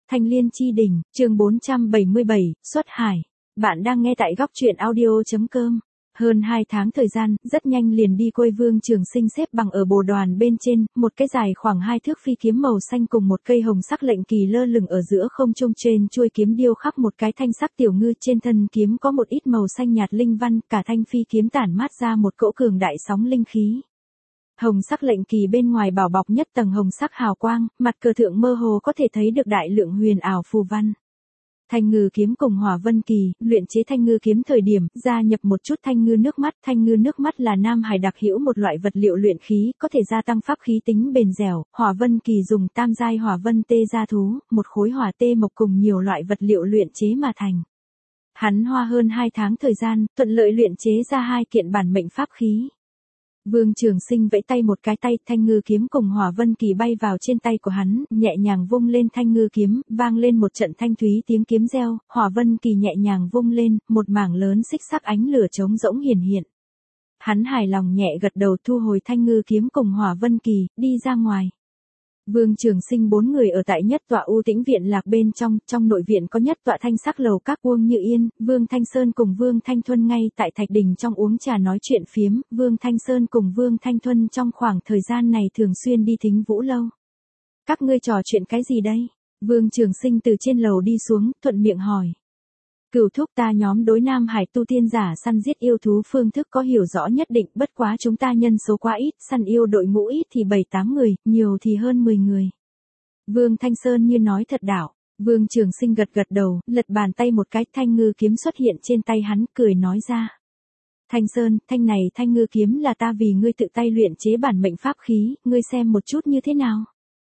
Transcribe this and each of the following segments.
Thanh Liên Chi Đỉnh, chương 477, Xuất Hải. Bạn đang nghe tại góc truyện audio.com. Hơn 2 tháng thời gian, rất nhanh liền đi quay. Vương Trường Sinh xếp bằng ở bồ đoàn bên trên, một cái dài khoảng 2 thước phi kiếm màu xanh cùng một cây hồng sắc lệnh kỳ lơ lửng ở giữa không trung, trên chuôi kiếm điêu khắc một cái thanh sắc tiểu ngư, trên thân kiếm có một ít màu xanh nhạt linh văn, cả thanh phi kiếm tản mát ra một cỗ cường đại sóng linh khí. Hồng sắc lệnh kỳ bên ngoài bảo bọc nhất tầng hồng sắc hào quang, mặt cờ thượng mơ hồ có thể thấy được đại lượng huyền ảo phù văn. Thanh ngư kiếm cùng hỏa vân kỳ, luyện chế thanh ngư kiếm thời điểm, gia nhập một chút thanh ngư nước mắt. Thanh ngư nước mắt là Nam Hải đặc hữu một loại vật liệu luyện khí, có thể gia tăng pháp khí tính bền dẻo. Hỏa vân kỳ dùng tam giai hỏa vân tê gia thú, một khối hỏa tê mộc cùng nhiều loại vật liệu luyện chế mà thành. Hắn hoa hơn 2 tháng thời gian, thuận lợi luyện chế ra 2 kiện bản mệnh pháp khí. Vương Trường Sinh vẫy tay một cái, tay thanh ngư kiếm cùng hỏa vân kỳ bay vào trên tay của hắn, nhẹ nhàng vung lên thanh ngư kiếm, vang lên một trận thanh thúy tiếng kiếm reo. Hỏa vân kỳ nhẹ nhàng vung lên, một mảng lớn xích sắc ánh lửa trống rỗng hiển hiện. Hắn hài lòng nhẹ gật đầu, thu hồi thanh ngư kiếm cùng hỏa vân kỳ, đi ra ngoài. Vương Trường Sinh 4 người ở tại nhất tọa u tĩnh viện lạc bên trong, trong nội viện có nhất tọa thanh sắc lầu các. Uông Như Yên, Vương Thanh Sơn cùng Vương Thanh Thuân ngay tại thạch đình trong uống trà nói chuyện phiếm. Vương Thanh Sơn cùng Vương Thanh Thuân trong khoảng thời gian này thường xuyên đi Thính Vũ lâu. Các ngươi trò chuyện cái gì đây? Vương Trường Sinh từ trên lầu đi xuống, thuận miệng hỏi. Cửu thúc, ta nhóm đối Nam Hải tu tiên giả săn giết yêu thú phương thức có hiểu rõ nhất định, bất quá chúng ta nhân số quá ít, săn yêu đội ngũ ít thì 7-8 người, nhiều thì hơn 10 người. Vương Thanh Sơn như nói thật đạo. Vương Trường Sinh gật gật đầu, lật bàn tay một cái, thanh ngư kiếm xuất hiện trên tay hắn, cười nói ra. Thanh Sơn, thanh này thanh ngư kiếm là ta vì ngươi tự tay luyện chế bản mệnh pháp khí, ngươi xem một chút như thế nào?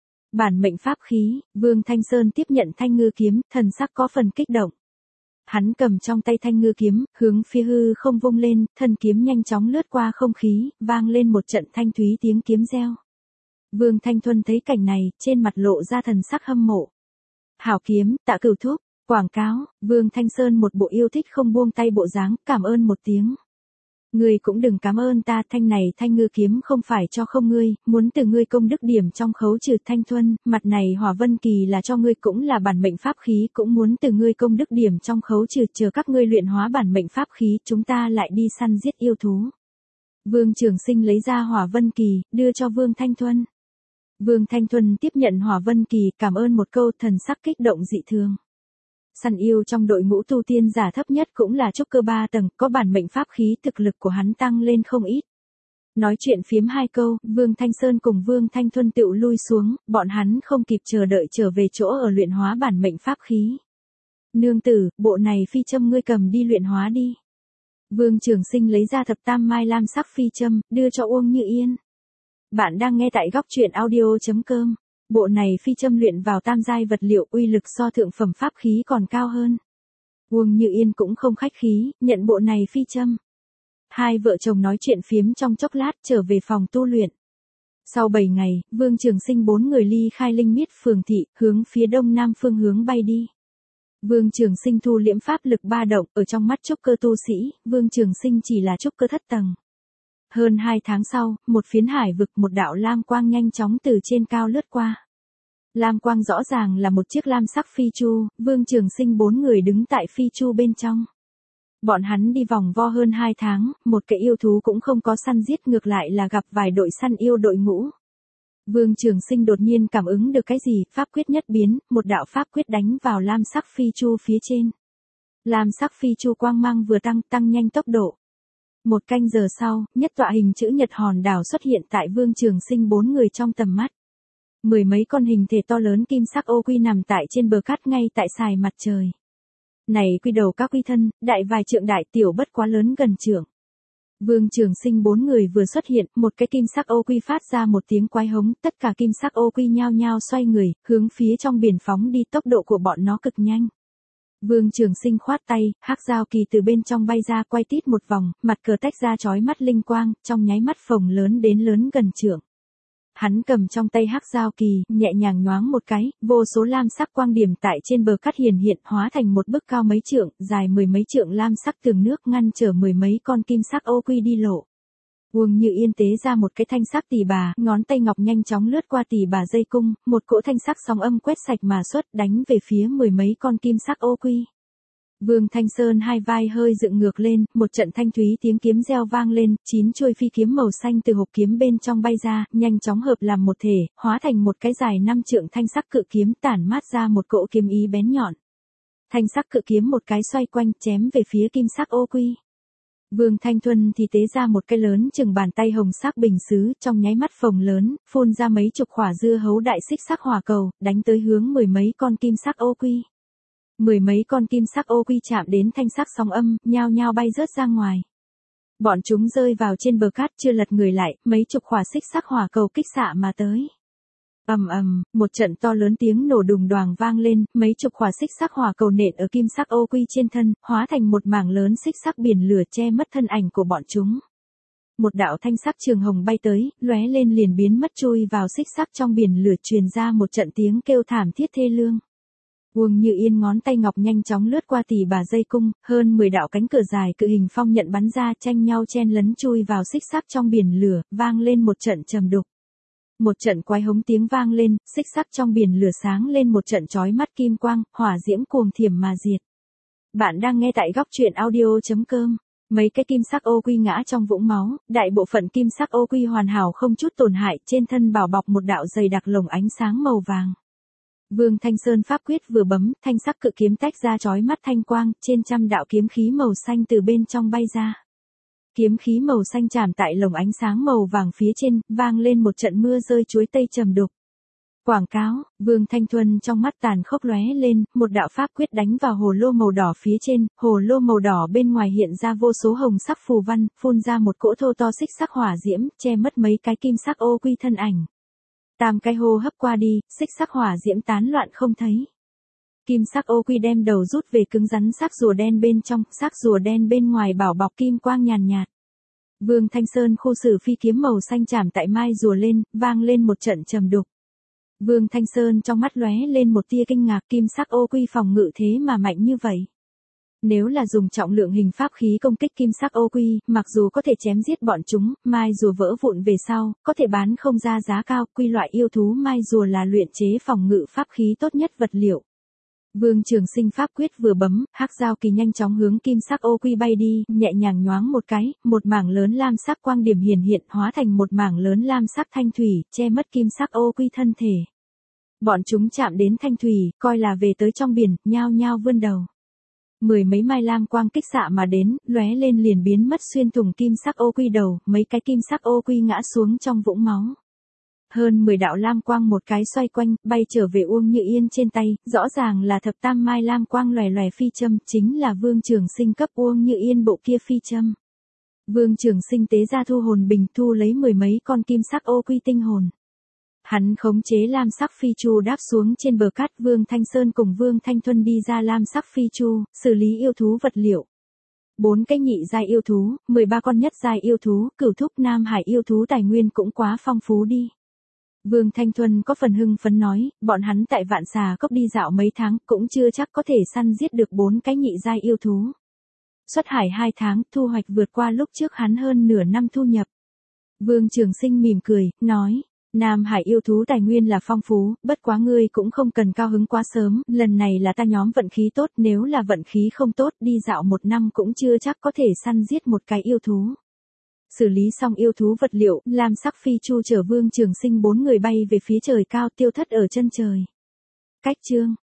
Bản mệnh pháp khí. Vương Thanh Sơn tiếp nhận thanh ngư kiếm, thần sắc có phần kích động. Hắn cầm trong tay thanh ngư kiếm, hướng phía hư không vung lên, thân kiếm nhanh chóng lướt qua không khí, vang lên một trận thanh thúy tiếng kiếm reo. Vương Thanh Thuân thấy cảnh này, trên mặt lộ ra thần sắc hâm mộ. Hảo kiếm, tạ cửu thúc. Quảng cáo. Vương Thanh Sơn một bộ yêu thích không buông tay bộ dáng, cảm ơn một tiếng. Ngươi cũng đừng cảm ơn ta, thanh này thanh ngư kiếm không phải cho không ngươi, muốn từ ngươi công đức điểm trong khấu trừ. Thanh Thuân, mặt này hỏa vân kỳ là cho ngươi, cũng là bản mệnh pháp khí, cũng muốn từ ngươi công đức điểm trong khấu trừ, chờ các ngươi luyện hóa bản mệnh pháp khí, chúng ta lại đi săn giết yêu thú. Vương Trường Sinh lấy ra hỏa vân kỳ, đưa cho Vương Thanh Thuân. Vương Thanh Thuân tiếp nhận hỏa vân kỳ, cảm ơn một câu, thần sắc kích động dị thường. Săn yêu trong đội ngũ tu tiên giả thấp nhất cũng là trúc cơ 3 tầng, có bản mệnh pháp khí, thực lực của hắn tăng lên không ít. Nói chuyện phiếm 2 câu, Vương Thanh Sơn cùng Vương Thanh Thuân tựu lui xuống, bọn hắn không kịp chờ đợi trở về chỗ ở luyện hóa bản mệnh pháp khí. Nương tử, bộ này phi châm ngươi cầm đi luyện hóa đi. Vương Trường Sinh lấy ra thập tam mai lam sắc phi châm, đưa cho Uông Như Yên. Bạn đang nghe tại góc truyện audio.com. Bộ này phi châm luyện vào tam giai vật liệu, uy lực so thượng phẩm pháp khí còn cao hơn. Uông Như Yên cũng không khách khí, nhận bộ này phi châm. Hai vợ chồng nói chuyện phiếm trong chốc lát, trở về phòng tu luyện. Sau 7 ngày, Vương Trường Sinh 4 người ly khai Linh Miết phường thị, hướng phía đông nam phương hướng bay đi. Vương Trường Sinh thu liễm pháp lực 3 động, ở trong mắt trúc cơ tu sĩ, Vương Trường Sinh chỉ là trúc cơ thất tầng. Hơn 2 tháng sau, một phiến hải vực, một đạo lam quang nhanh chóng từ trên cao lướt qua. Lam quang rõ ràng là một chiếc lam sắc phi chu, Vương Trường Sinh 4 người đứng tại phi chu bên trong. Bọn hắn đi vòng vo hơn 2 tháng, một cái yêu thú cũng không có săn giết, ngược lại là gặp vài đội săn yêu đội ngũ. Vương Trường Sinh đột nhiên cảm ứng được cái gì, pháp quyết nhất biến, một đạo pháp quyết đánh vào lam sắc phi chu phía trên. Lam sắc phi chu quang mang vừa tăng nhanh tốc độ. 1 canh giờ sau, nhất tọa hình chữ nhật hòn đảo xuất hiện tại Vương Trường Sinh 4 người trong tầm mắt. 10 mấy con hình thể to lớn kim sắc ô quy nằm tại trên bờ cát ngay tại sài mặt trời. Này quy đầu các quy thân, đại vài trượng, đại tiểu bất quá lớn gần trượng. Vương Trường Sinh 4 người vừa xuất hiện, một cái kim sắc ô quy phát ra một tiếng quái hống, tất cả kim sắc ô quy nhao nhao xoay người, hướng phía trong biển phóng đi, tốc độ của bọn nó cực nhanh. Vương Trường Sinh khoát tay, hắc giao kỳ từ bên trong bay ra, quay tít một vòng, mặt cờ tách ra chói mắt linh quang, trong nháy mắt phồng lớn đến lớn gần trượng. Hắn cầm trong tay hắc giao kỳ, nhẹ nhàng nhoáng một cái, vô số lam sắc quang điểm tại trên bờ cát hiển hiện, hóa thành một bức cao mấy trượng, dài 10 mấy trượng lam sắc tường nước, ngăn trở 10 mấy con kim sắc ô quy đi lộ. Uông Như Yên tế ra một cái thanh sắc tỳ bà, ngón tay ngọc nhanh chóng lướt qua tỳ bà dây cung, một cỗ thanh sắc sóng âm quét sạch mà xuất, đánh về phía mười mấy con kim sắc ô quy. Vương Thanh Sơn hai vai hơi dựng ngược lên, một trận thanh thúy tiếng kiếm reo vang lên, 9 chuôi phi kiếm màu xanh từ hộp kiếm bên trong bay ra, nhanh chóng hợp làm một thể, hóa thành một cái dài 5 trượng thanh sắc cự kiếm, tản mát ra một cỗ kiếm ý bén nhọn. Thanh sắc cự kiếm một cái xoay quanh, chém về phía kim sắc ô quy. Vương Thanh Thuần thì tế ra một cái lớn chừng bàn tay hồng sắc bình sứ, trong nháy mắt phồng lớn, phun ra mấy chục quả dưa hấu đại xích sắc hỏa cầu, đánh tới hướng mười mấy con kim sắc ô quy. Mười mấy con kim sắc ô quy chạm đến thanh sắc sóng âm, nhao nhao bay rớt ra ngoài. Bọn chúng rơi vào trên bờ cát chưa lật người lại, mấy chục quả xích sắc hỏa cầu kích xạ mà tới. Ầm ầm, một trận to lớn tiếng nổ đùng đoàng vang lên, mấy chục quả xích sắc hỏa cầu nện ở kim sắc ô quy trên thân, hóa thành một mảng lớn xích sắc biển lửa che mất thân ảnh của bọn chúng. Một đạo thanh sắc trường hồng bay tới, lóe lên liền biến mất chui vào xích sắc trong biển lửa, truyền ra một trận tiếng kêu thảm thiết thê lương. Uông Như Yên ngón tay ngọc nhanh chóng lướt qua tỳ bà dây cung, hơn 10 đạo cánh cửa dài cự hình phong nhận bắn ra, tranh nhau chen lấn chui vào xích sắc trong biển lửa, vang lên một trận trầm đục. Một trận quái hống tiếng vang lên, xích sắc trong biển lửa sáng lên một trận chói mắt kim quang, hỏa diễm cuồng thiểm mà diệt. Bạn đang nghe tại góc truyện audio.com. Mấy cái kim sắc ô quy ngã trong vũng máu, đại bộ phận kim sắc ô quy hoàn hảo không chút tổn hại, trên thân bảo bọc một đạo dày đặc lồng ánh sáng màu vàng. Vương Thanh Sơn pháp quyết vừa bấm, thanh sắc cự kiếm tách ra chói mắt thanh quang, trên trăm đạo kiếm khí màu xanh từ bên trong bay ra. Kiếm khí màu xanh chạm tại lồng ánh sáng màu vàng phía trên, vang lên một trận mưa rơi chuối tây trầm đục. Quảng cáo, Vương Thanh Thuần trong mắt tàn khốc lóe lên, một đạo pháp quyết đánh vào hồ lô màu đỏ phía trên, hồ lô màu đỏ bên ngoài hiện ra vô số hồng sắc phù văn, phun ra một cỗ thô to xích sắc hỏa diễm, che mất mấy cái kim sắc ô quy thân ảnh. Tam cái hô hấp qua đi, xích sắc hỏa diễm tán loạn không thấy. Kim sắc ô quy đem đầu rút về cứng rắn xác rùa đen bên trong, xác rùa đen bên ngoài bảo bọc kim quang nhàn nhạt. Vương Thanh Sơn khu xử phi kiếm màu xanh chạm tại mai rùa lên, vang lên một trận trầm đục. Vương Thanh Sơn trong mắt lóe lên một tia kinh ngạc, kim sắc ô quy phòng ngự thế mà mạnh như vậy. Nếu là dùng trọng lượng hình pháp khí công kích kim sắc ô quy, mặc dù có thể chém giết bọn chúng, mai rùa vỡ vụn về sau, có thể bán không ra giá cao, quy loại yêu thú mai rùa là luyện chế phòng ngự pháp khí tốt nhất vật liệu. Vương Trường Sinh pháp quyết vừa bấm, hắc giao kỳ nhanh chóng hướng kim sắc ô quy bay đi, nhẹ nhàng nhoáng một cái, một mảng lớn lam sắc quang điểm hiển hiện hóa thành một mảng lớn lam sắc thanh thủy, che mất kim sắc ô quy thân thể. Bọn chúng chạm đến thanh thủy, coi là về tới trong biển, nhao nhao vươn đầu. Mười mấy mai lam quang kích xạ mà đến, lóe lên liền biến mất xuyên thủng kim sắc ô quy đầu, mấy cái kim sắc ô quy ngã xuống trong vũng máu. Hơn 10 đạo lam quang một cái xoay quanh, bay trở về Uông Như Yên trên tay, rõ ràng là thập tam mai lam quang lòe lòe phi châm, chính là Vương Trường Sinh cấp Uông Như Yên bộ kia phi châm. Vương Trường Sinh tế ra thu hồn bình, thu lấy mười mấy con kim sắc ô quy tinh hồn. Hắn khống chế lam sắc phi chu đáp xuống trên bờ cát, Vương Thanh Sơn cùng Vương Thanh Thuần đi ra lam sắc phi chu, xử lý yêu thú vật liệu. 4 cái nhị giai yêu thú, 13 con nhất giai yêu thú, cửu thúc Nam Hải yêu thú tài nguyên cũng quá phong phú đi. Vương Thanh Thuần có phần hưng phấn nói, bọn hắn tại Vạn Xà Cốc đi dạo mấy tháng, cũng chưa chắc có thể săn giết được 4 cái nhị giai yêu thú. Xuất hải 2 tháng, thu hoạch vượt qua lúc trước hắn hơn nửa năm thu nhập. Vương Trường Sinh mỉm cười, nói, Nam Hải yêu thú tài nguyên là phong phú, bất quá ngươi cũng không cần cao hứng quá sớm, lần này là ta nhóm vận khí tốt, nếu là vận khí không tốt, đi dạo 1 năm cũng chưa chắc có thể săn giết một cái yêu thú. Xử lý xong yêu thú vật liệu, lam sắc phi chu chở Vương Trường Sinh 4 người bay về phía trời cao, tiêu thất ở chân trời. Cách chương